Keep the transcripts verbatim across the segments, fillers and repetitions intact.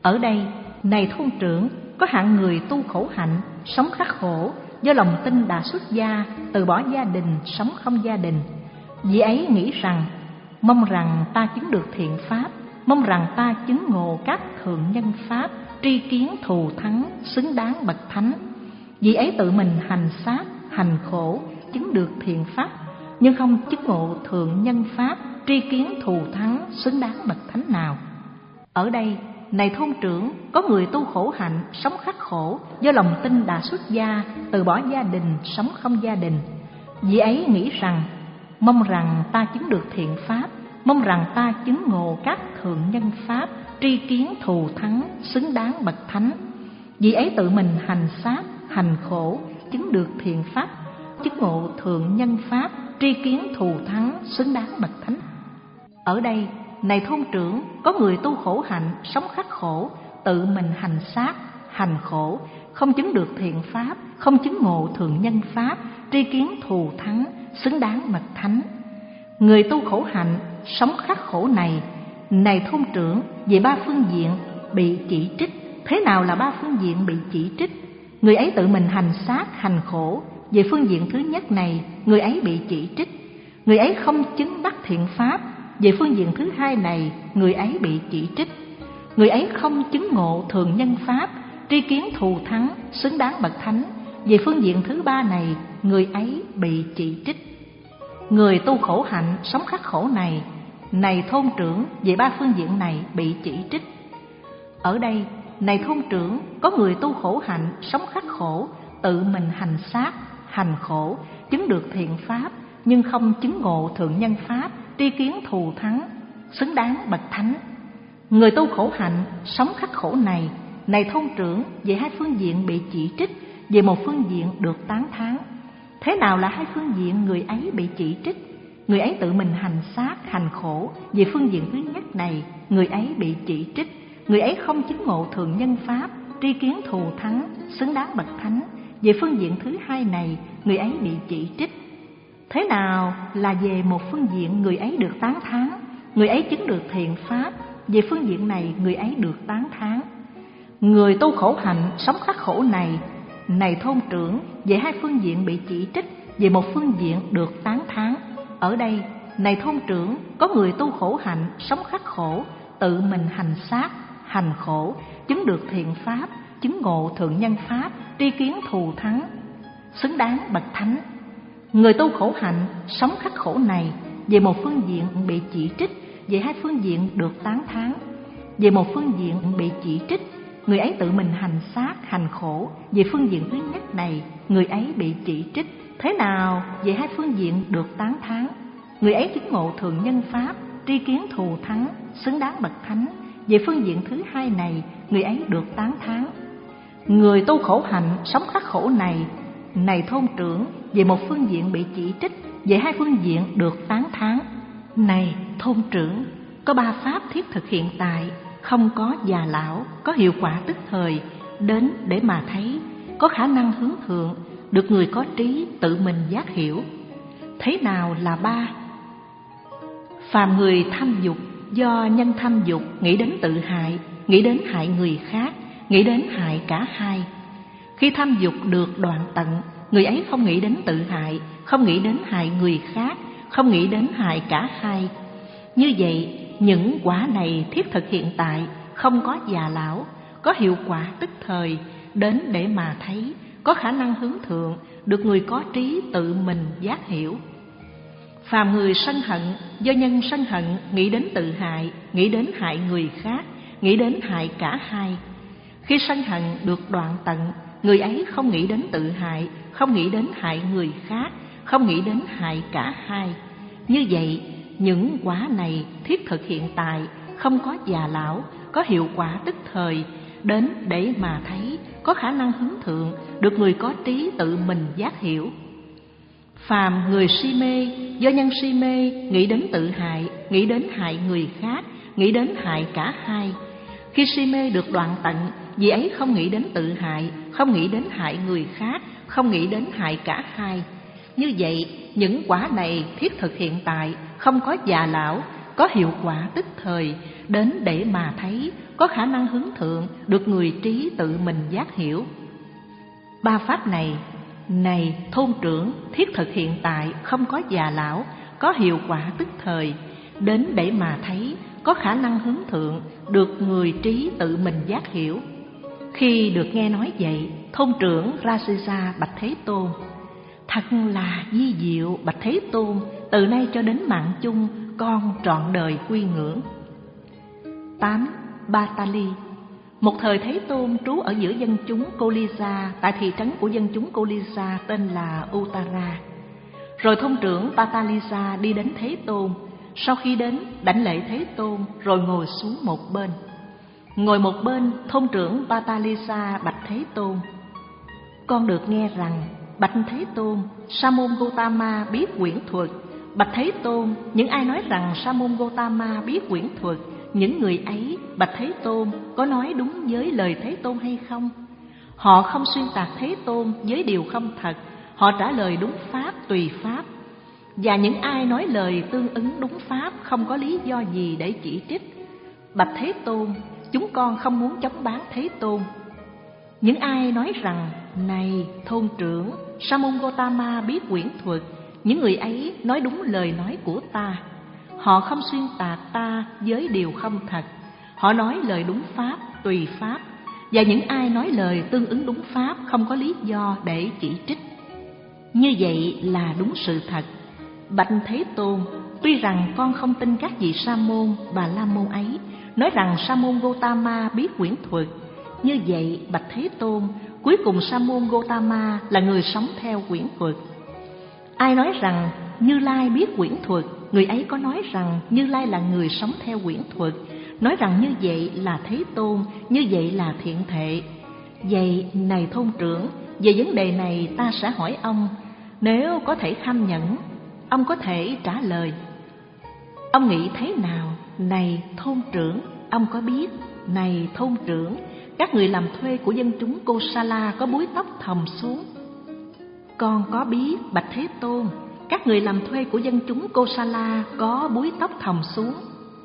Ở đây, này thôn trưởng, có hạng người tu khổ hạnh, sống khắc khổ, do lòng tin đã xuất gia, từ bỏ gia đình, sống không gia đình. Vị ấy nghĩ rằng, mong rằng ta chứng được thiện pháp, mong rằng ta chứng ngộ các thượng nhân pháp, tri kiến thù thắng, xứng đáng bậc thánh. Vị ấy tự mình hành sát, hành khổ, chứng được thiện pháp, nhưng không chứng ngộ thượng nhân pháp, tri kiến thù thắng, xứng đáng bậc thánh nào. Ở đây, này thôn trưởng, có người tu khổ hạnh, sống khắc khổ, do lòng tin đã xuất gia, từ bỏ gia đình, sống không gia đình. Vị ấy nghĩ rằng, mong rằng ta chứng được thiện pháp, mong rằng ta chứng ngộ các thượng nhân pháp, tri kiến thù thắng, xứng đáng bậc thánh. Vị ấy tự mình hành sát, hành khổ, chứng được thiện pháp, chứng ngộ thượng nhân pháp, tri kiến thù thắng, xứng đáng bậc thánh. Ở đây, này thôn trưởng, có người tu khổ hạnh, sống khắc khổ, tự mình hành sát, hành khổ, không chứng được thiện pháp, không chứng ngộ thượng nhân pháp, tri kiến thù thắng, xứng đáng bậc thánh. Người tu khổ hạnh, sống khắc khổ này, này thôn trưởng, về ba phương diện bị chỉ trích. Thế nào là ba phương diện bị chỉ trích? Người ấy tự mình hành sát, hành khổ. Về phương diện thứ nhất này, người ấy bị chỉ trích. Người ấy không chứng đắc thiện pháp. Về phương diện thứ hai này, người ấy bị chỉ trích. Người ấy không chứng ngộ thượng nhân pháp, tri kiến thù thắng, xứng đáng bậc thánh. Về phương diện thứ ba này, người ấy bị chỉ trích. Người tu khổ hạnh, sống khắc khổ này, này thôn trưởng, về ba phương diện này bị chỉ trích. Ở đây, này thôn trưởng, có người tu khổ hạnh, sống khắc khổ, tự mình hành sát, hành khổ, chứng được thiện pháp, nhưng không chứng ngộ thượng nhân pháp, tri kiến thù thắng, xứng đáng bậc thánh. Người tu khổ hạnh, sống khắc khổ này, này thôn trưởng, về hai phương diện bị chỉ trích, về một phương diện được tán thán. Thế nào là hai phương diện người ấy bị chỉ trích? Người ấy tự mình hành sát, hành khổ. Về phương diện thứ nhất này, người ấy bị chỉ trích. Người ấy không chứng ngộ thượng nhân pháp, tri kiến thù thắng, xứng đáng bậc thánh. Về phương diện thứ hai này, người ấy bị chỉ trích. Thế nào là về một phương diện người ấy được tán thán? Người ấy chứng được thiện pháp. Về phương diện này, người ấy được tán thán. Người tu khổ hạnh, sống khắc khổ này, này thôn trưởng, về hai phương diện bị chỉ trích, về một phương diện được tán thán. Ở đây, này thôn trưởng, có người tu khổ hạnh, sống khắc khổ, tự mình hành sát, hành khổ, chứng được thiện pháp, chứng ngộ thượng nhân pháp, tri kiến thù thắng, xứng đáng bậc thánh. Người tu khổ hạnh, sống khắc khổ này, về một phương diện bị chỉ trích, về hai phương diện được tán thán. Về một phương diện bị chỉ trích, người ấy tự mình hành sát, hành khổ. Về phương diện thứ nhất này, người ấy bị chỉ trích. Thế nào về hai phương diện được tán thán? Người ấy chứng ngộ thượng nhân pháp, tri kiến thù thắng, xứng đáng bậc thánh. Về phương diện thứ hai này, người ấy được tán thán. Người tu khổ hạnh, sống khắc khổ này, này thôn trưởng, về một phương diện bị chỉ trích, về hai phương diện được tán thán. Này thôn trưởng, có ba pháp thiết thực hiện tại, không có già lão, có hiệu quả tức thời, đến để mà thấy, có khả năng hướng thượng, được người có trí tự mình giác hiểu. Thế nào là ba? Phàm người tham dục, do nhân tham dục nghĩ đến tự hại, nghĩ đến hại người khác, nghĩ đến hại cả hai. Khi tham dục được đoạn tận, người ấy không nghĩ đến tự hại, không nghĩ đến hại người khác, không nghĩ đến hại cả hai. Như vậy, những quả này thiết thực hiện tại, không có già lão, có hiệu quả tức thời, đến để mà thấy, có khả năng hướng thượng, được người có trí tự mình giác hiểu. Phàm người sân hận, do nhân sân hận nghĩ đến tự hại, nghĩ đến hại người khác, nghĩ đến hại cả hai. Khi sân hận được đoạn tận, người ấy không nghĩ đến tự hại, không nghĩ đến hại người khác, không nghĩ đến hại cả hai. Như vậy, những quả này thiết thực hiện tại, không có già lão, có hiệu quả tức thời, đến để mà thấy, có khả năng hướng thượng, được người có trí tự mình giác hiểu. Phàm người si mê, do nhân si mê nghĩ đến tự hại, nghĩ đến hại người khác, nghĩ đến hại cả hai. Khi si mê được đoạn tận, vì ấy không nghĩ đến tự hại, không nghĩ đến hại người khác, không nghĩ đến hại cả hai. Như vậy, những quả này thiết thực hiện tại, không có già lão, có hiệu quả tức thời, đến để mà thấy, có khả năng hướng thượng, được người trí tự mình giác hiểu. Ba pháp này, này thôn trưởng, thiết thực hiện tại, không có già lão, có hiệu quả tức thời, đến để mà thấy, có khả năng hướng thượng, được người trí tự mình giác hiểu. Khi được nghe nói vậy, thôn trưởng Rasisa bạch Thế Tôn: thật là vi diệu, bạch Thế Tôn, từ nay cho đến mạng chung, con trọn đời quy ngưỡng. Tám. Batali. Một thời Thế Tôn trú ở giữa dân chúng Kolisa, tại thị trấn của dân chúng Kolisa tên là Uttara. Rồi thôn trưởng Patalisa đi đến Thế Tôn. Sau khi đến, đảnh lễ Thế Tôn, rồi ngồi xuống một bên. Ngồi một bên, thôn trưởng Patalisa bạch Thế Tôn: con được nghe rằng, bạch Thế Tôn, Sa môn Gotama biết quyển thuật. Bạch Thế Tôn, những ai nói rằng Sa môn Gotama biết quyển thuật, những người ấy, bạch Thế Tôn, có nói đúng với lời Thế Tôn hay không? Họ không xuyên tạc Thế Tôn với điều không thật, họ trả lời đúng pháp tùy pháp. Và những ai nói lời tương ứng đúng pháp, không có lý do gì để chỉ trích. Bạch Thế Tôn, chúng con không muốn chống bán Thế Tôn. Những ai nói rằng, này thôn trưởng, Sa môn Gotama biết quyển thuật, những người ấy nói đúng lời nói của ta. Họ không xuyên tạc ta với điều không thật, họ nói lời đúng pháp tùy pháp. Và những ai nói lời tương ứng đúng pháp, không có lý do để chỉ trích. Như vậy là đúng sự thật. Bạch Thế Tôn, tuy rằng con không tin các vị sa môn và la môn ấy nói rằng Sa môn Gotama biết quyển thuật. Như vậy, bạch Thế Tôn, cuối cùng Sa môn Gotama là người sống theo quyển thuật. Ai nói rằng Như Lai biết quyển thuật, người ấy có nói rằng Như Lai là người sống theo quyển thuật, nói rằng như vậy là Thế Tôn, như vậy là thiện thệ. Vậy, này thôn trưởng, về vấn đề này ta sẽ hỏi ông, nếu có thể kham nhẫn, ông có thể trả lời. Ông nghĩ thế nào, này thôn trưởng? Ông có biết, này thôn trưởng, các người làm thuê của dân chúng Kosala có búi tóc thòng xuống? Con có biết, bạch Thế Tôn, các người làm thuê của dân chúng Kosala có búi tóc thòng xuống.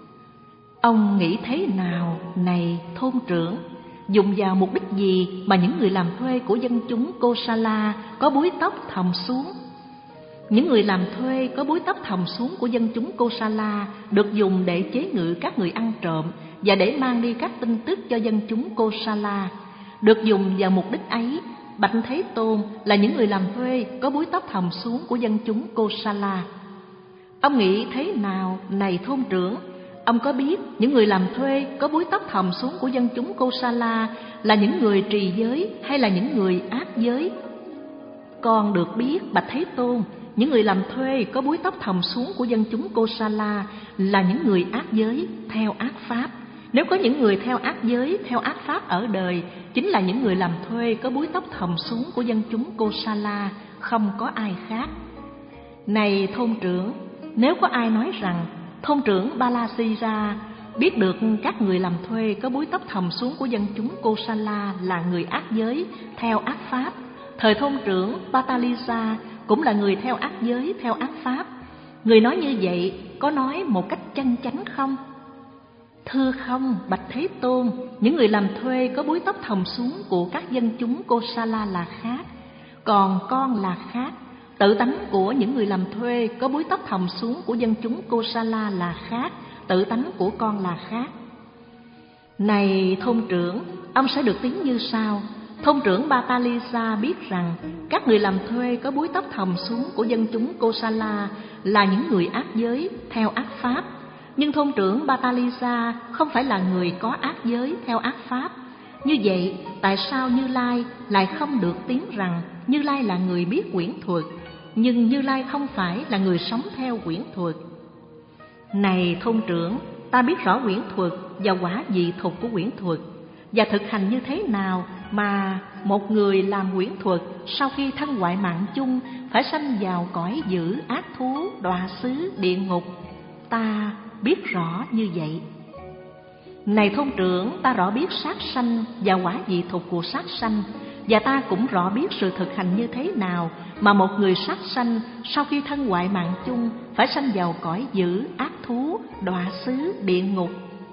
Ông nghĩ thế nào, này thôn trưởng? Dùng vào mục đích gì mà những người làm thuê của dân chúng Kosala có búi tóc thòng xuống? Những người làm thuê có búi tóc thòng xuống của dân chúng Kosala được dùng để chế ngự các người ăn trộm và để mang đi các tin tức cho dân chúng Kosala. Được dùng vào mục đích ấy, bạch Thế Tôn, là những người làm thuê có búi tóc thòng xuống của dân chúng Kosala. Ông nghĩ thế nào, này thôn trưởng? Ông có biết những người làm thuê có búi tóc thòng xuống của dân chúng Kosala là những người trì giới hay là những người ác giới? Con được biết, bạch Thế Tôn, những người làm thuê có búi tóc thòng xuống của dân chúng Kosala là những người ác giới theo ác pháp. Nếu có những người theo ác giới, theo ác pháp ở đời, chính là những người làm thuê có búi tóc thòng xuống của dân chúng Kosala, không có ai khác. Này thôn trưởng, nếu có ai nói rằng thôn trưởng Balasira biết được các người làm thuê có búi tóc thòng xuống của dân chúng Kosala là người ác giới theo ác pháp, thời thôn trưởng Patalisa cũng là người theo ác giới theo ác pháp, người nói như vậy có nói một cách chân chánh không? Thưa không, bạch Thế Tôn, những người làm thuê có búi tóc thòng xuống của các dân chúng Kosala là khác, còn con là khác. Tự tánh của những người làm thuê có búi tóc thòng xuống của dân chúng Kosala là khác, tự tánh của con là khác. Này thôn trưởng, ông sẽ được tiếng như sau. Thôn trưởng Batalisa biết rằng các người làm thuê có búi tóc thòng xuống của dân chúng Kosala là những người ác giới theo ác pháp. Nhưng thôn trưởng Batalisa không phải là người có ác giới theo ác pháp. Như vậy, tại sao Như Lai lại không được tiếng rằng Như Lai là người biết quyển thuật, nhưng Như Lai không phải là người sống theo quyển thuật? Này thôn trưởng, ta biết rõ quyển thuật và quả vị thục của quyển thuật, và thực hành như thế nào mà một người làm quyển thuật sau khi thân hoại mạng chung phải sanh vào cõi dữ ác thú, đọa xứ, địa ngục. Ta biết rõ như vậy. Này thôn trưởng, ta rõ biết sát sanh và quả vị thục của sát sanh, và ta cũng rõ biết sự thực hành như thế nào mà một người sát sanh sau khi thân hoại mạng chung phải sanh vào cõi dữ ác thú, đọa xứ, địa ngục.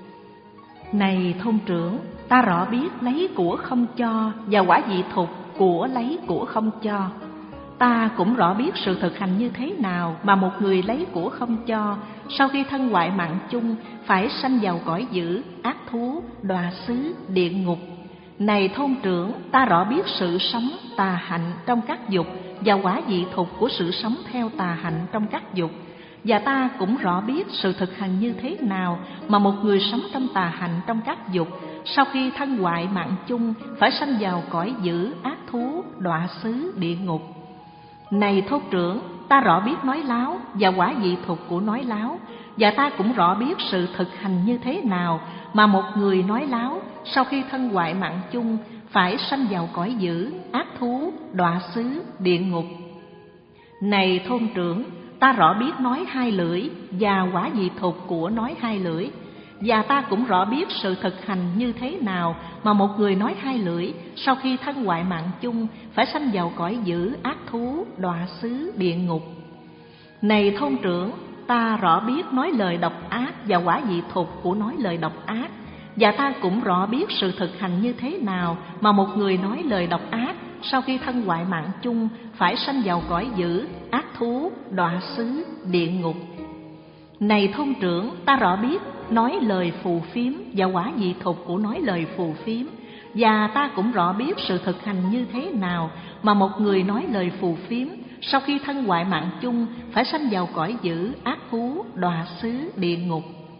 Này thôn trưởng, ta rõ biết lấy của không cho và quả vị thục của lấy của không cho. Ta cũng rõ biết sự thực hành như thế nào mà một người lấy của không cho, sau khi thân hoại mạng chung phải sanh vào cõi dữ, ác thú, đọa xứ, địa ngục. Này thôn trưởng, ta rõ biết sự sống tà hạnh trong các dục và quả vị thục của sự sống theo tà hạnh trong các dục. Và ta cũng rõ biết sự thực hành như thế nào mà một người sống trong tà hạnh trong các dục, sau khi thân hoại mạng chung phải sanh vào cõi dữ, ác thú, đọa xứ, địa ngục. Này thôn trưởng, ta rõ biết nói láo và quả vị thục của nói láo. Và ta cũng rõ biết sự thực hành như thế nào mà một người nói láo, sau khi thân hoại mạng chung phải sanh vào cõi dữ, ác thú, đọa xứ, địa ngục. Này thôn trưởng, ta rõ biết nói hai lưỡi và quả vị thục của nói hai lưỡi. Và ta cũng rõ biết sự thực hành như thế nào mà một người nói hai lưỡi, sau khi thân hoại mạng chung phải sanh vào cõi dữ, ác thú, đọa xứ, địa ngục. Này thôn trưởng, ta rõ biết nói lời độc ác và quả vị thục của nói lời độc ác. Và ta cũng rõ biết sự thực hành như thế nào mà một người nói lời độc ác, sau khi thân hoại mạng chung phải sanh vào cõi dữ, ác thú, đọa xứ, địa ngục. Này thôn trưởng, ta rõ biết nói lời phù phiếm và quả vị thục của nói lời phù phiếm. Và ta cũng rõ biết sự thực hành như thế nào mà một người nói lời phù phiếm, sau khi thân hoại mạng chung phải sanh vào cõi dữ, ác thú, đọa xứ, địa ngục.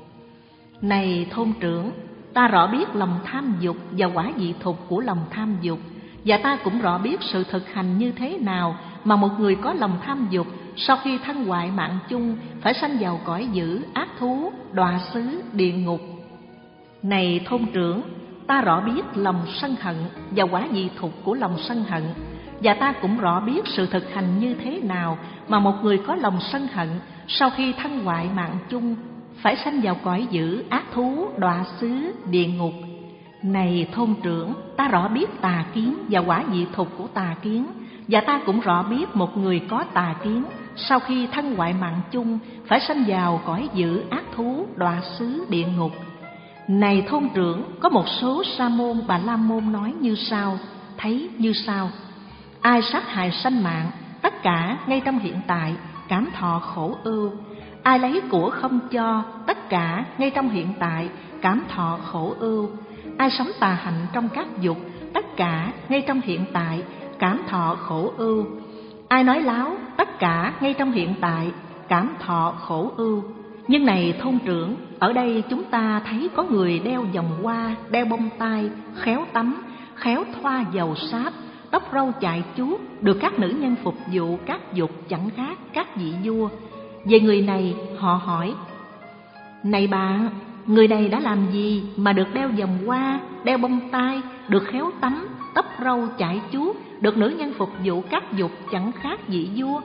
Này thôn trưởng, ta rõ biết lòng tham dục và quả vị thục của lòng tham dục. Và ta cũng rõ biết sự thực hành như thế nào mà một người có lòng tham dục, sau khi thân hoại mạng chung phải sanh vào cõi dữ, ác thú, đọa xứ, địa ngục. Này thôn trưởng, ta rõ biết lòng sân hận và quả vị thục của lòng sân hận. Và ta cũng rõ biết sự thực hành như thế nào mà một người có lòng sân hận, sau khi thân hoại mạng chung phải sanh vào cõi dữ, ác thú, đọa xứ, địa ngục. Này thôn trưởng, ta rõ biết tà kiến và quả vị thục của tà kiến. Và ta cũng rõ biết một người có tà kiến, sau khi thân hoại mạng chung phải sanh vào cõi dữ, ác thú, đọa xứ, địa ngục. Này thôn trưởng, có một số sa môn, bà la môn nói như sau, thấy như sau: ai sát hại sanh mạng, tất cả ngay trong hiện tại, cảm thọ khổ ưu. Ai lấy của không cho, tất cả ngay trong hiện tại, cảm thọ khổ ưu. Ai sống tà hạnh trong các dục, tất cả ngay trong hiện tại, cảm thọ khổ ưu. Ai nói láo, tất cả ngay trong hiện tại, cảm thọ khổ ưu. Nhưng này thôn trưởng, ở đây chúng ta thấy có người đeo vòng hoa, đeo bông tai, khéo tắm, khéo thoa dầu sáp, tóc râu chạy chuốt, được các nữ nhân phục vụ các dục chẳng khác các vị vua. Về người này họ hỏi: này bạn, người này đã làm gì mà được đeo vòng hoa, đeo bông tai, được khéo tắm, tóc râu chải chuốt, được nữ nhân phục vụ các dục chẳng khác vị vua?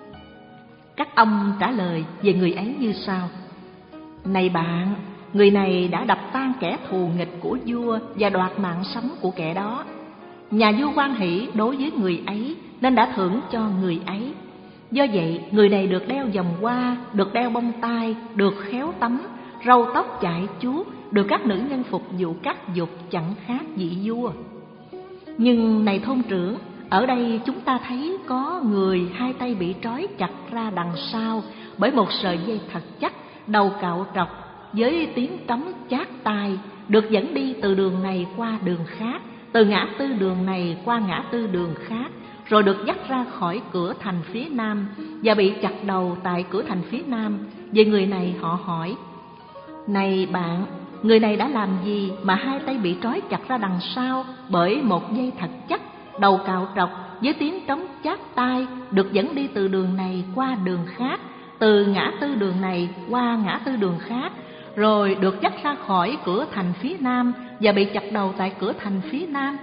Các ông trả lời về người ấy như sau: này bạn, người này đã đập tan kẻ thù nghịch của vua và đoạt mạng sống của kẻ đó. Nhà vua hoan hỷ đối với người ấy nên đã thưởng cho người ấy. Do vậy, người này được đeo vòng hoa, được đeo bông tai, được khéo tắm, râu tóc chải chuốt, được các nữ nhân phục vụ các dục chẳng khác vị vua. Nhưng này thôn trưởng, ở đây chúng ta thấy có người hai tay bị trói chặt ra đằng sau bởi một sợi dây thật chắc, đầu cạo trọc, với tiếng trống chát tai, được dẫn đi từ đường này qua đường khác, từ ngã tư đường này qua ngã tư đường khác, rồi được dắt ra khỏi cửa thành phía nam và bị chặt đầu tại cửa thành phía nam. Về người này họ hỏi: này bạn, người này đã làm gì mà hai tay bị trói chặt ra đằng sau bởi một dây thật chắc, đầu cạo trọc, với tiếng trống chát tai, được dẫn đi từ đường này qua đường khác, từ ngã tư đường này qua ngã tư đường khác, rồi được dắt ra khỏi cửa thành phía nam và bị chặt đầu tại cửa thành phía nam?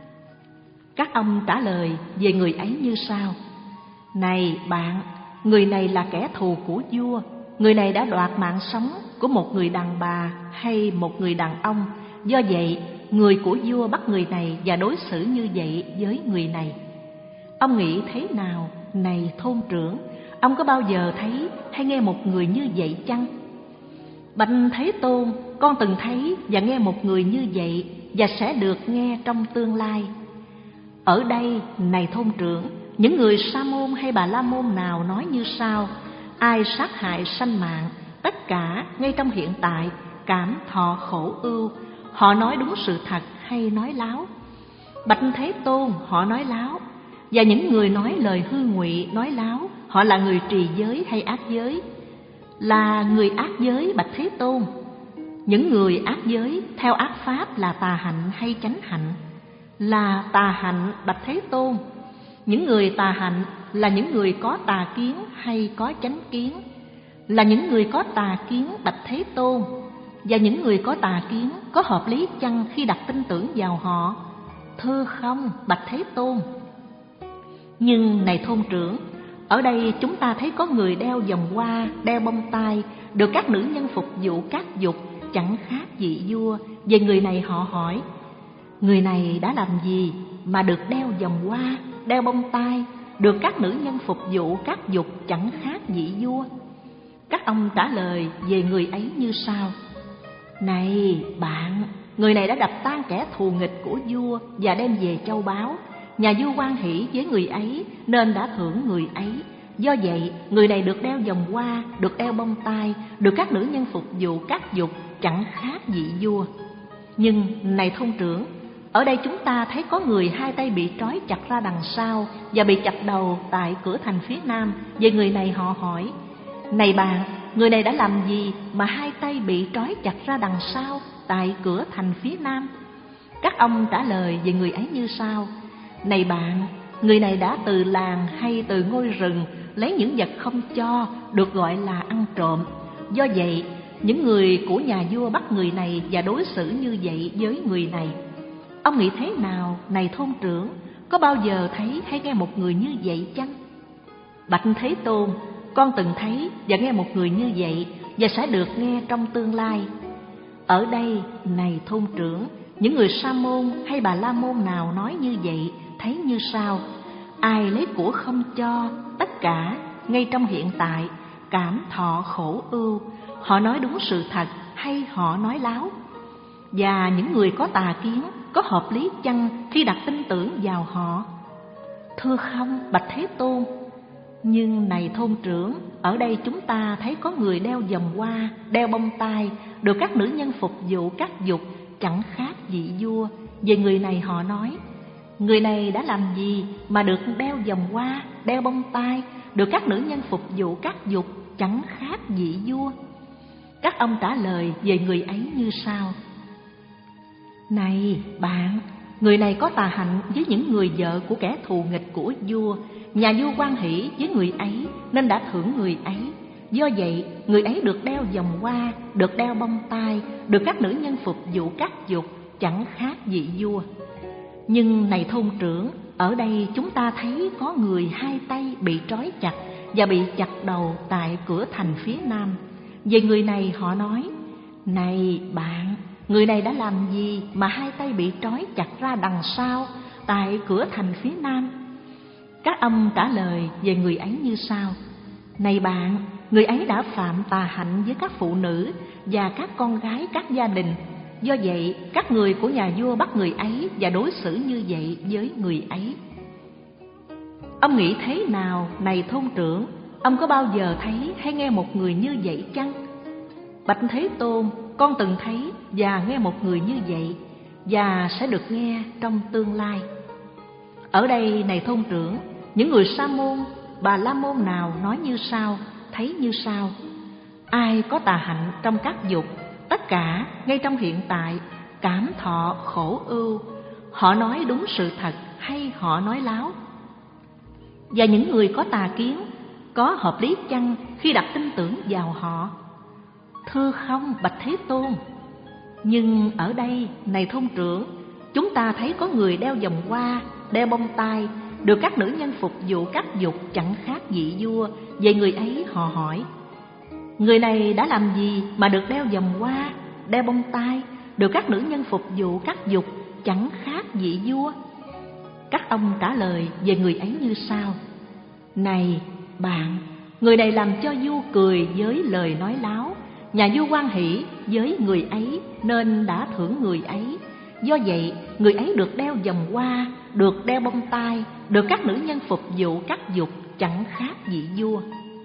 Các ông trả lời về người ấy như sau: này bạn, người này là kẻ thù của vua. Người này đã đoạt mạng sống của một người đàn bà hay một người đàn ông. Do vậy, người của vua bắt người này và đối xử như vậy với người này. Ông nghĩ thế nào, này thôn trưởng? Ông có bao giờ thấy hay nghe một người như vậy chăng? Bạch Thế Tôn, con từng thấy và nghe một người như vậy và sẽ được nghe trong tương lai. Ở đây, này thôn trưởng, những người Sa môn hay Bà La môn nào nói như sau: ai sát hại sanh mạng, tất cả ngay trong hiện tại, cảm thọ khổ ưu, họ nói đúng sự thật hay nói láo? Bạch Thế Tôn, họ nói láo. Và những người nói lời hư ngụy, nói láo, họ là người trì giới hay ác giới? Là người ác giới, bạch Thế Tôn. Những người ác giới theo ác pháp là tà hạnh hay chánh hạnh? Là tà hạnh, bạch Thế Tôn. Những người tà hạnh là những người có tà kiến hay có chánh kiến? Là những người có tà kiến, bạch Thế Tôn. Và những người có tà kiến có hợp lý chăng khi đặt tin tưởng vào họ? Thưa không, bạch Thế Tôn. Nhưng này thôn trưởng, ở đây chúng ta thấy có người đeo vòng hoa, đeo bông tai, được các nữ nhân phục vụ các dục, chẳng khác vị vua. Về người này họ hỏi: người này đã làm gì mà được đeo vòng hoa, đeo bông tai, được các nữ nhân phục vụ các dục, chẳng khác vị vua? Các ông trả lời về người ấy như sau: này bạn, người này đã đập tan kẻ thù nghịch của vua và đem về châu báu. Nhà vua hoan hỷ với người ấy nên đã thưởng người ấy. Do vậy, người này được đeo vòng hoa, được đeo bông tai, được các nữ nhân phục vụ các dục, chẳng khác vị vua. Nhưng này thôn trưởng, ở đây chúng ta thấy có người hai tay bị trói chặt ra đằng sau và bị chặt đầu tại cửa thành phía nam. Về người này họ hỏi: này bạn, người này đã làm gì mà hai tay bị trói chặt ra đằng sau tại cửa thành phía nam? Các ông trả lời về người ấy như sau: này bạn, người này đã từ làng hay từ ngôi rừng lấy những vật không cho, được gọi là ăn trộm. Do vậy, những người của nhà vua bắt người này và đối xử như vậy với người này. Ông nghĩ thế nào, này thôn trưởng? Có bao giờ thấy hay nghe một người như vậy chăng? Bạch Thế Tôn, con từng thấy và nghe một người như vậy và sẽ được nghe trong tương lai. Ở đây, này thôn trưởng, những người Sa môn hay Bà La môn nào nói như vậy thấy như sau: ai lấy của không cho, tất cả ngay trong hiện tại, cảm thọ khổ ưu, họ nói đúng sự thật hay họ nói láo? Và những người có tà kiến có hợp lý chăng khi đặt tin tưởng vào họ? Thưa không, bạch Thế Tôn. Nhưng này thôn trưởng, ở đây chúng ta thấy có người đeo vòng hoa, đeo bông tai, được các nữ nhân phục vụ các dục, chẳng khác vị vua. Về người này họ nói: người này đã làm gì mà được đeo vòng hoa, đeo bông tai, được các nữ nhân phục vụ các dục, chẳng khác vị vua? Các ông trả lời về người ấy như sau: này bạn, người này có tà hạnh với những người vợ của kẻ thù nghịch của vua. Nhà vua hoan hỷ với người ấy nên đã thưởng người ấy. Do vậy, người ấy được đeo vòng hoa, được đeo bông tai, được các nữ nhân phục vụ các dục, chẳng khác vị vua. Nhưng này thôn trưởng, ở đây chúng ta thấy có người hai tay bị trói chặt và bị chặt đầu tại cửa thành phía nam. Về người này họ nói: này bạn, người này đã làm gì mà hai tay bị trói chặt ra đằng sau tại cửa thành phía nam? Các ông trả lời về người ấy như sau: này bạn, người ấy đã phạm tà hạnh với các phụ nữ và các con gái các gia đình. Do vậy, các người của nhà vua bắt người ấy và đối xử như vậy với người ấy. Ông nghĩ thế nào, này thôn trưởng? Ông có bao giờ thấy hay nghe một người như vậy chăng? Bạch Thế Tôn, con từng thấy và nghe một người như vậy và sẽ được nghe trong tương lai. Ở đây, này thôn trưởng, những người Sa môn, Bà La môn nào nói như sau, thấy như sau: ai có tà hạnh trong các dục, tất cả ngay trong hiện tại, cảm thọ khổ ưu, họ nói đúng sự thật hay họ nói láo? Và những người có tà kiến có hợp lý chăng khi đặt tin tưởng vào họ? Thưa không, bạch Thế Tôn. Nhưng ở đây, này thôn trưởng, chúng ta thấy có người đeo vòng hoa, đeo bông tai, được các nữ nhân phục vụ các dục, chẳng khác vị vua. Về người ấy họ hỏi: người này đã làm gì mà được đeo vòng hoa, đeo bông tai, được các nữ nhân phục vụ các dục, chẳng khác vị vua? Các ông trả lời về người ấy như sau: này bạn, người này làm cho vua cười với lời nói láo, Nhà vua hoan hỷ với người ấy nên đã thưởng người ấy. Do vậy, người ấy được đeo vòng hoa, được đeo bông tai, được các nữ nhân phục vụ cắt dục, chẳng khác vị vua.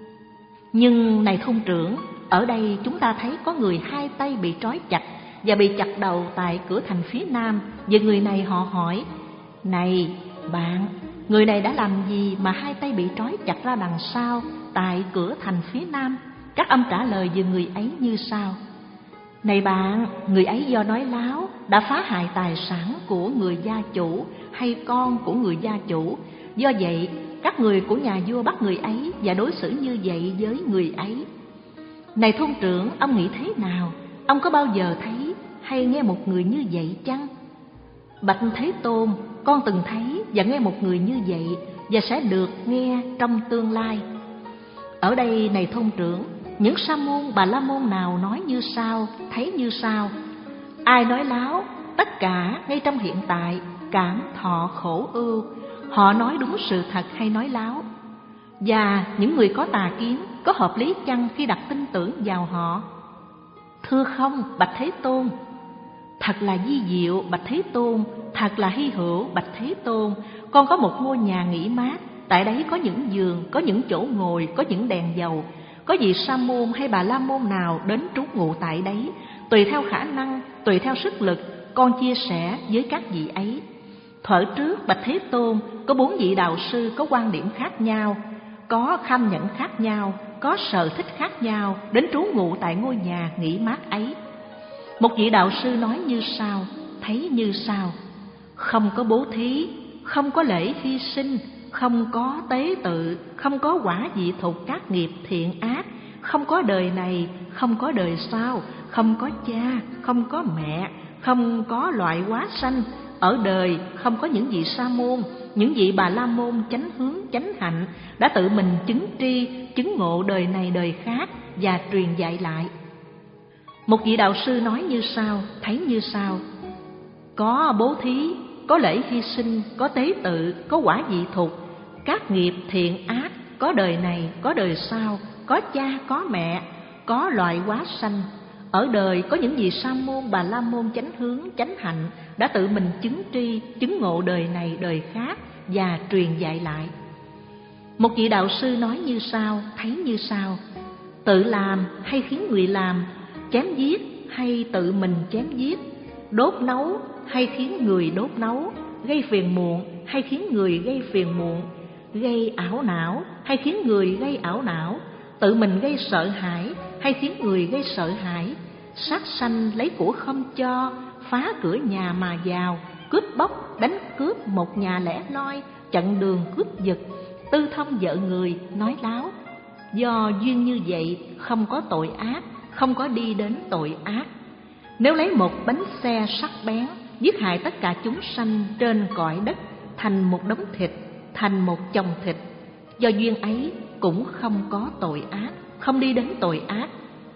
Nhưng này thôn trưởng, ở đây chúng ta thấy có người hai tay bị trói chặt và bị chặt đầu tại cửa thành phía nam. Và người này họ hỏi: này bạn, người này đã làm gì mà hai tay bị trói chặt ra đằng sau tại cửa thành phía nam? Các ông trả lời về người ấy như sau: này bạn, người ấy do nói láo đã phá hại tài sản của người gia chủ hay con của người gia chủ. Do vậy, các người của nhà vua bắt người ấy và đối xử như vậy với người ấy. Này thôn trưởng, ông nghĩ thế nào? Ông có bao giờ thấy hay nghe một người như vậy chăng? Bạch Thế Tôn, con từng thấy và nghe một người như vậy, và sẽ được nghe trong tương lai. Ở đây, này thôn trưởng, những sa môn bà la môn nào nói như sau, thấy như sau: ai nói láo, tất cả ngay trong hiện tại cảm thọ khổ ưu. Họ nói đúng sự thật hay nói láo? Và những người có tà kiến có hợp lý chăng khi đặt tin tưởng vào họ? Thưa không, bạch Thế Tôn. Thật là vi diệu, bạch Thế Tôn. Thật là hy hữu, bạch Thế Tôn. Con có một ngôi nhà nghỉ mát, tại đấy có những giường, có những chỗ ngồi, có những đèn dầu. Có vị sa môn hay bà la môn nào đến trú ngụ tại đấy, tùy theo khả năng, tùy theo sức lực, con chia sẻ với các vị ấy. Thuở trước, bạch Thế Tôn, có bốn vị đạo sư có quan điểm khác nhau, có kham nhẫn khác nhau, có sở thích khác nhau, đến trú ngụ tại ngôi nhà nghỉ mát ấy. Một vị đạo sư nói như sau, thấy như sau: không có bố thí, không có lễ hy sinh, không có tế tự, không có quả vị thục các nghiệp thiện ác, không có đời này, không có đời sau, không có cha, không có mẹ, không có loại hóa sanh. Ở đời không có những vị sa môn, những vị bà la môn chánh hướng chánh hạnh đã tự mình chứng tri, chứng ngộ đời này đời khác và truyền dạy lại. Một vị đạo sư nói như sau, thấy như sau: có bố thí, có lễ hy sinh, có tế tự, có quả vị thục, các nghiệp thiện ác, có đời này, có đời sau, có cha, có mẹ, có loại hóa sanh. Ở đời có những vị sa môn, bà la môn chánh hướng, chánh hạnh đã tự mình chứng tri, chứng ngộ đời này, đời khác và truyền dạy lại. Một vị đạo sư nói như sau, thấy như sau: tự làm hay khiến người làm, chém giết hay tự mình chém giết, đốt nấu hay khiến người đốt nấu, gây phiền muộn hay khiến người gây phiền muộn, gây ảo não hay khiến người gây ảo não, tự mình gây sợ hãi hay khiến người gây sợ hãi, sát sanh lấy của không cho, phá cửa nhà mà vào, cướp bóc đánh cướp một nhà lẻ loi, chặn đường cướp giật, tư thông vợ người, nói láo. Do duyên như vậy không có tội ác, không có đi đến tội ác. Nếu lấy một bánh xe sắc bén giết hại tất cả chúng sanh trên cõi đất thành một đống thịt, thành một chồng thịt, do duyên ấy cũng không có tội ác, không đi đến tội ác.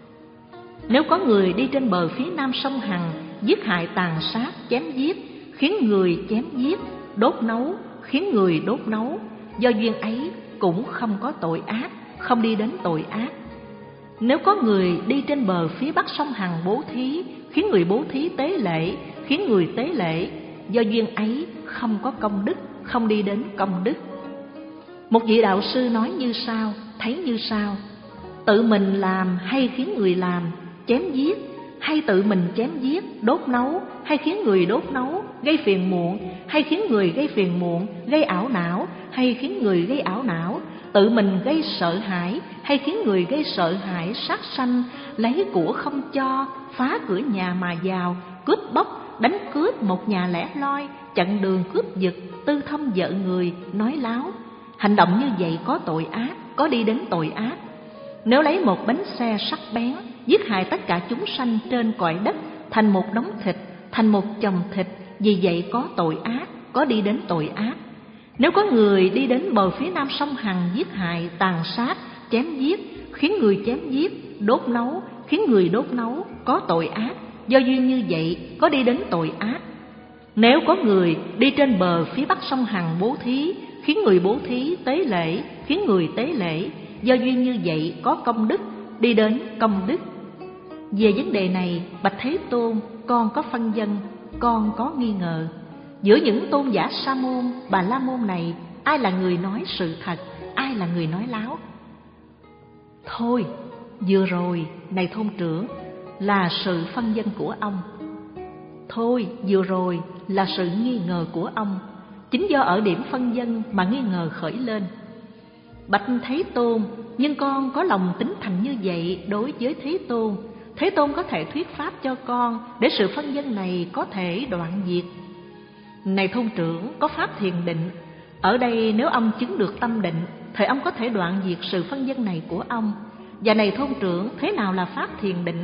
Nếu có người đi trên bờ phía nam sông Hằng giết hại tàn sát chém giết, khiến người chém giết, đốt nấu, khiến người đốt nấu, do duyên ấy cũng không có tội ác, không đi đến tội ác. Nếu có người đi trên bờ phía bắc sông Hằng bố thí, khiến người bố thí tế lễ, khiến người tế lễ, do duyên ấy không có công đức, không đi đến công đức. Một vị đạo sư nói như sau, thấy như sau: tự mình làm hay khiến người làm, chém giết hay tự mình chém giết, đốt nấu hay khiến người đốt nấu, gây phiền muộn hay khiến người gây phiền muộn, gây ảo não hay khiến người gây ảo não, tự mình gây sợ hãi hay khiến người gây sợ hãi, sát sanh lấy của không cho, phá cửa nhà mà vào, cướp bóc đánh cướp một nhà lẻ loi, chặn đường cướp giật, tư thông vợ người, nói láo. Hành động như vậy có tội ác, có đi đến tội ác. Nếu lấy một bánh xe sắc bén giết hại tất cả chúng sanh trên cõi đất thành một đống thịt, thành một chồng thịt, vì vậy có tội ác, có đi đến tội ác. Nếu có người đi đến bờ phía nam sông Hằng giết hại, tàn sát, chém giết, khiến người chém giết, đốt nấu, khiến người đốt nấu, có tội ác, do duyên như vậy có đi đến tội ác. Nếu có người đi trên bờ phía bắc sông Hằng bố thí, khiến người bố thí tế lễ, khiến người tế lễ, do duyên như vậy có công đức, đi đến công đức. Về vấn đề này, bạch Thế Tôn, con có phân vân, con có nghi ngờ. Giữa những tôn giả Sa môn, Bà La môn này, ai là người nói sự thật, ai là người nói láo? Thôi, vừa rồi, này thôn trưởng, là sự phân vân của ông. Thôi, vừa rồi là sự nghi ngờ của ông. Chính do ở điểm phân vân mà nghi ngờ khởi lên. Bạch Thế Tôn, nhưng con có lòng tín thành như vậy đối với Thế Tôn. Thế Tôn có thể thuyết pháp cho con để sự phân vân này có thể đoạn diệt. Này thôn trưởng, có pháp thiền định. Ở đây nếu ông chứng được tâm định, thì ông có thể đoạn diệt sự phân vân này của ông. Và này thôn trưởng, thế nào là pháp thiền định?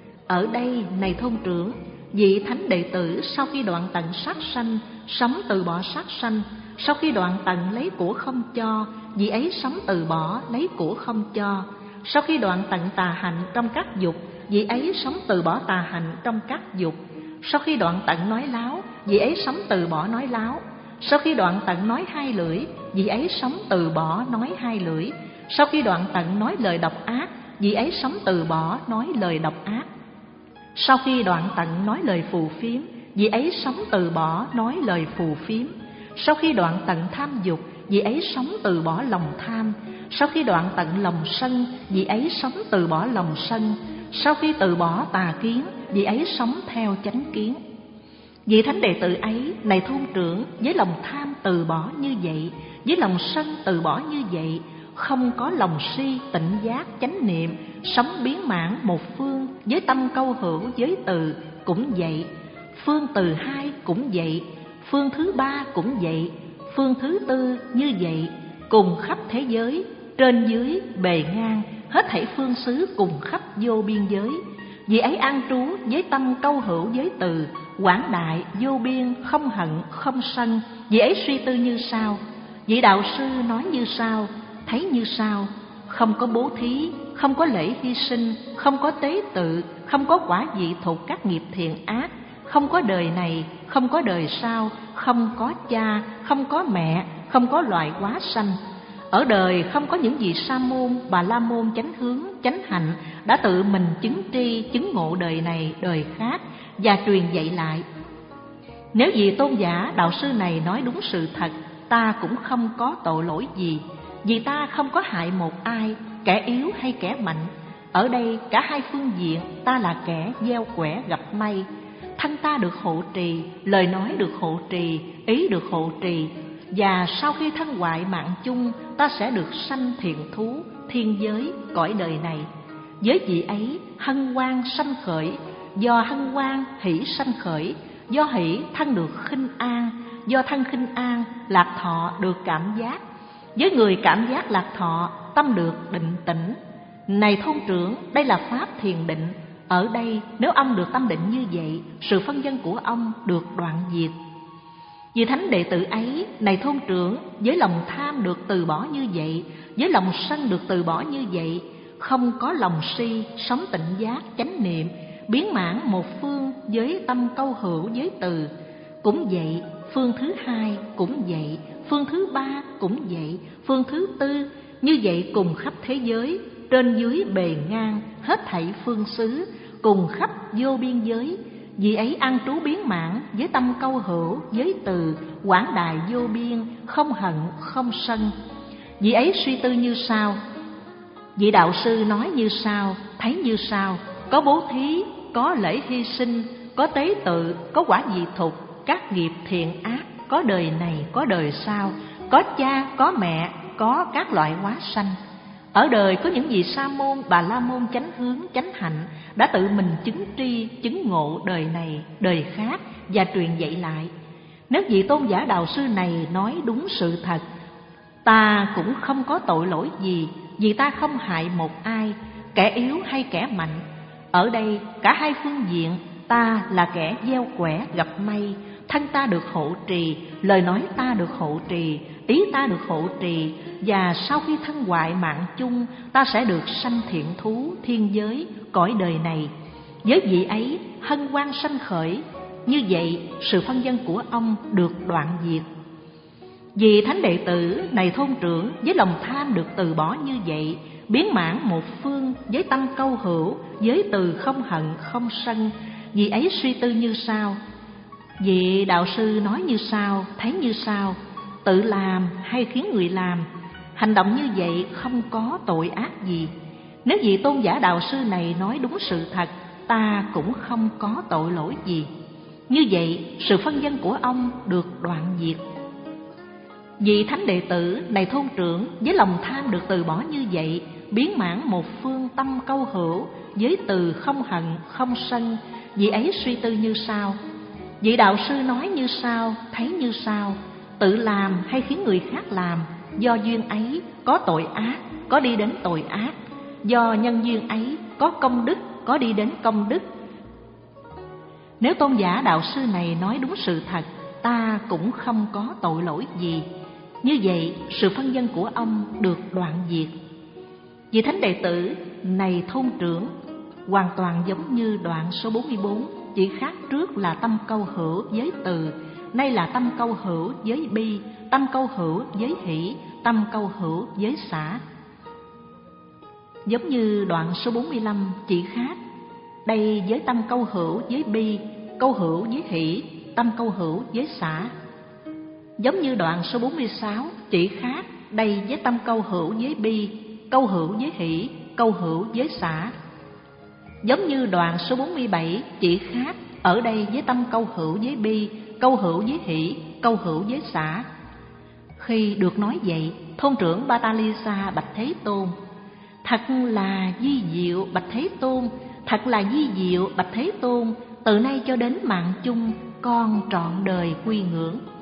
Ở đây, này thôn trưởng, vị thánh đệ tử sau khi đoạn tận sát sanh, sống từ bỏ sát sanh. Sau khi đoạn tận lấy của không cho, vị ấy sống từ bỏ lấy của không cho. Sau khi đoạn tận tà hạnh trong các dục, vị ấy sống từ bỏ tà hạnh trong các dục. Sau khi đoạn tận nói láo, vị ấy sống từ bỏ nói láo. Sau khi đoạn tận nói hai lưỡi, vị ấy sống từ bỏ nói hai lưỡi. Sau khi đoạn tận nói lời độc ác, vị ấy sống từ bỏ nói lời độc ác. Sau khi đoạn tận nói lời phù phiếm, vị ấy sống từ bỏ nói lời phù phiếm. Sau khi đoạn tận tham dục, vị ấy sống từ bỏ lòng tham. Sau khi đoạn tận lòng sân, vị ấy sống từ bỏ lòng sân. Sau khi từ bỏ tà kiến, vị ấy sống theo chánh kiến. Vị thánh đệ tử ấy, này thôn trưởng, với lòng tham từ bỏ như vậy, với lòng sân từ bỏ như vậy, không có lòng si, tịnh giác, chánh niệm, sống biến mãn một phương, với tâm câu hữu giới từ cũng vậy, phương từ hai cũng vậy, phương thứ ba cũng vậy, phương thứ tư như vậy, cùng khắp thế giới, trên dưới, bề ngang, hết thảy phương xứ cùng khắp vô biên giới. Vì ấy an trú với tâm câu hữu giới từ, quảng đại, vô biên, không hận, không sân. Vì ấy suy tư như sau, vị đạo sư nói như sau, thấy như sau: không có bố thí, không có lễ hy sinh, không có tế tự, không có quả vị thuộc các nghiệp thiện ác, không có đời này, không có đời sau, không có cha, không có mẹ, không có loài hóa sanh. Ở đời không có những vị Sa môn, Bà La môn chánh hướng, chánh hạnh đã tự mình chứng tri, chứng ngộ đời này, đời khác và truyền dạy lại. Nếu vị tôn giả đạo sư này nói đúng sự thật, ta cũng không có tội lỗi gì, vì ta không có hại một ai, kẻ yếu hay kẻ mạnh. Ở đây cả hai phương diện, ta là kẻ gieo quẻ gặp may. Thân ta được hộ trì, lời nói được hộ trì, ý được hộ trì. Và sau khi thân hoại mạng chung, ta sẽ được sanh thiện thú, thiên giới, cõi đời này. Với vị ấy, hân hoan sanh khởi, do hân hoan hỷ sanh khởi, do hỷ thân được khinh an, do thân khinh an lạc thọ được cảm giác. Với người cảm giác lạc thọ, tâm được định tĩnh. Này thôn trưởng, đây là pháp thiền định. Ở đây nếu ông được tâm định như vậy, sự phân vân của ông được đoạn diệt. Vì thánh đệ tử ấy, này thôn trưởng, với lòng tham được từ bỏ như vậy, với lòng sân được từ bỏ như vậy, không có lòng si, sống tịnh giác, chánh niệm, biến mãn một phương với tâm câu hữu giới từ. Cũng vậy, phương thứ hai cũng vậy, phương thứ ba cũng vậy, phương thứ tư, như vậy cùng khắp thế giới, trên dưới bề ngang, hết thảy phương xứ, cùng khắp vô biên giới. Vì ấy an trú biến mãn với tâm câu hữu, giới từ, quảng đại vô biên, không hận, không sân. Vì ấy suy tư như sau, vị đạo sư nói như sau, thấy như sau: có bố thí, có lễ hy sinh, có tế tự, có quả vị thục, các nghiệp thiện ác, có đời này, có đời sau, có cha, có mẹ, có các loại hóa sanh. Ở đời có những vị Sa môn, Bà La môn chánh hướng, chánh hạnh đã tự mình chứng tri, chứng ngộ đời này, đời khác và truyền dạy lại. Nếu vị tôn giả đạo sư này nói đúng sự thật, ta cũng không có tội lỗi gì, vì ta không hại một ai, kẻ yếu hay kẻ mạnh. Ở đây cả hai phương diện, ta là kẻ gieo quẻ gặp may, thân ta được hộ trì, lời nói ta được hộ trì, ý ta được hộ trì. Và sau khi thân hoại mạng chung, ta sẽ được sanh thiện thú, thiên giới, cõi đời này. Với vị ấy, hân hoan sanh khởi. Như vậy, sự phân vân của ông được đoạn diệt. Vì thánh đệ tử, này thôn trưởng, với lòng tham được từ bỏ như vậy, biến mãn một phương với tâm câu hữu, với từ không hận không sân. Vị ấy suy tư như sau: vị đạo sư nói như sau, thấy như sau, tự làm hay khiến người làm, hành động như vậy không có tội ác gì. Nếu vị tôn giả đạo sư này nói đúng sự thật, ta cũng không có tội lỗi gì. Như vậy, sự phân vân của ông được đoạn diệt. Vị thánh đệ tử này thôn trưởng, với lòng tham được từ bỏ như vậy, biến mãn một phương tâm câu hữu, với từ không hận không sân. Vị ấy suy tư như sau: vị đạo sư nói như sau, thấy như sau, tự làm hay khiến người khác làm, do duyên ấy có tội ác, có đi đến tội ác. Do nhân duyên ấy có công đức, có đi đến công đức. Nếu tôn giả đạo sư này nói đúng sự thật, ta cũng không có tội lỗi gì. Như vậy, sự phân vân của ông được đoạn diệt. Vị thánh đệ tử này thôn trưởng, hoàn toàn giống như đoạn số bốn mươi bốn, chỉ khác trước là tâm câu hữu với từ, nay là tâm câu hữu với bi, tâm câu hữu với hỷ, tâm câu hữu với xả. Giống như đoạn số bốn mươi lăm chỉ khác, đây với tâm câu hữu với bi, câu hữu với hỷ, tâm câu hữu với xả. Giống như đoạn số bốn mươi sáu chỉ khác, đây với tâm câu hữu với bi, câu hữu với hỷ, câu hữu với xả. Giống như đoạn số bốn mươi bảy chỉ khác, ở đây với tâm câu hữu với bi, câu hữu với hỷ, câu hữu với xả. Khi được nói vậy, thôn trưởng Batalisa bạch Thế Tôn: thật là vi diệu bạch Thế Tôn, thật là vi diệu bạch Thế Tôn, từ nay cho đến mạng chung, con trọn đời quy ngưỡng.